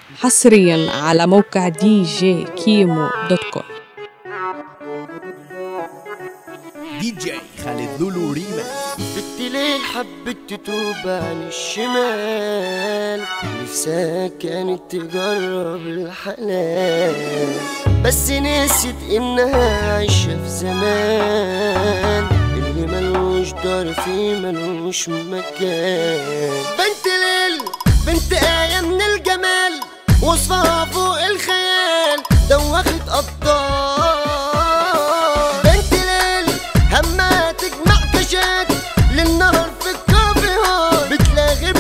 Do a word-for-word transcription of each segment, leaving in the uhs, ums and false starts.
حصريا على موقع دي جي كيمو دوت كوم. دي جي خالد لولو ريما. بنت ليل حبت تتوب عن الشمال، نفسها كانت تجرب الحلال، بس نسيت انها عايشة في زمان اللي ملوش دار فيه ملوش مكان. بنت ليل بنت آية من الجمال، وصفها فوق الخيال، دوخت أبطال. بنت ليل همها تجمع كاشات، للنهر في الكافيهات بتلاغي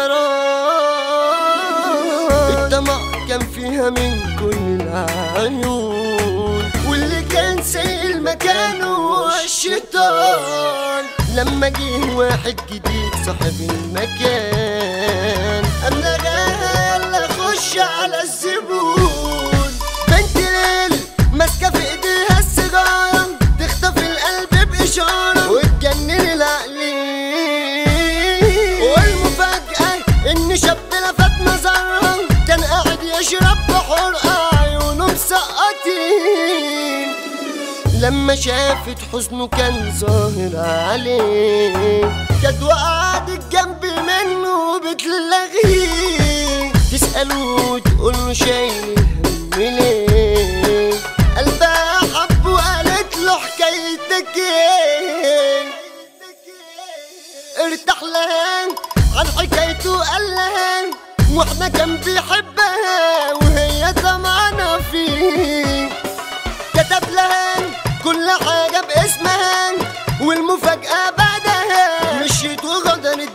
بالنظرات. الطمع كان فيها من كل العيون، واللي كان سايق مكانه هو الشيطان. لما جه واحد جديد صاحب المكان، قام لغاها يلا خش على الزبون. بنت ليل ماسكه في ايديها السيجاره، تخطف القلب باشاره وتجنن العقلين. والمفاجاه ان شاب لفت نظرها، كان قاعد يشرب بحرقه عيونه مسقطين. لما شافت حزنه كان ظاهر عليه، كانت وقعدت جنب منه بتلغيه. تسأله وتقوله شايل هم ليه، قلبها حب وقالت له حكايتك ايه. ارتاح لها عن حكايته قال لها، واحنا كان بيحبها وهي طمعانة فيه. كتب لها كل حاجة باسمها، والمفاجأة بعدها مشيت وغدرت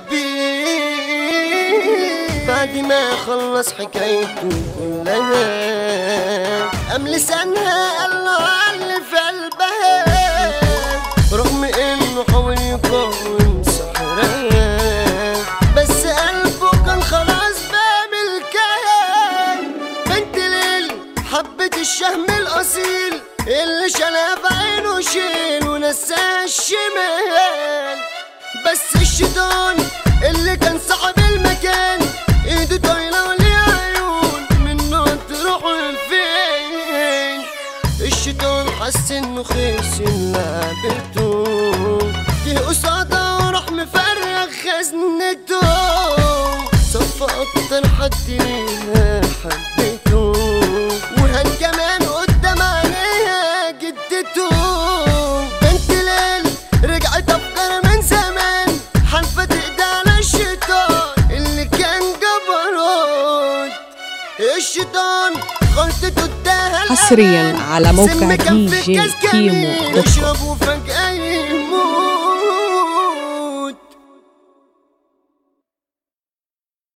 بيه. بعد ما خلص حكايته كلها، قام لسانها قال له علي في قلبها، رغم انه حاول يقاوم سحرها، بس قلبه كان خلاص بامل كهان. بنت ليل حبت الشهم الاصيل، اللي شالها في عينه شيل ونساها الشمال. بس الشيطان اللي كان صاحب المكان، ايده طايله وليه عيون منه تروح لفين. الشيطان حس انه خسر لعبته، جه قصادها وراح مفرغ خزنته. صفى اكتر حد ليها حبته، وهان كمان قدام عينيها جدته. بنت ليل رجعت افكار من زمان، حلفت ايدها على الشيطان اللي كان جبروت. الشيطان غلطته اداها حصريا على موقع دي جي كيمو دوت كوم. يشرب وفجأة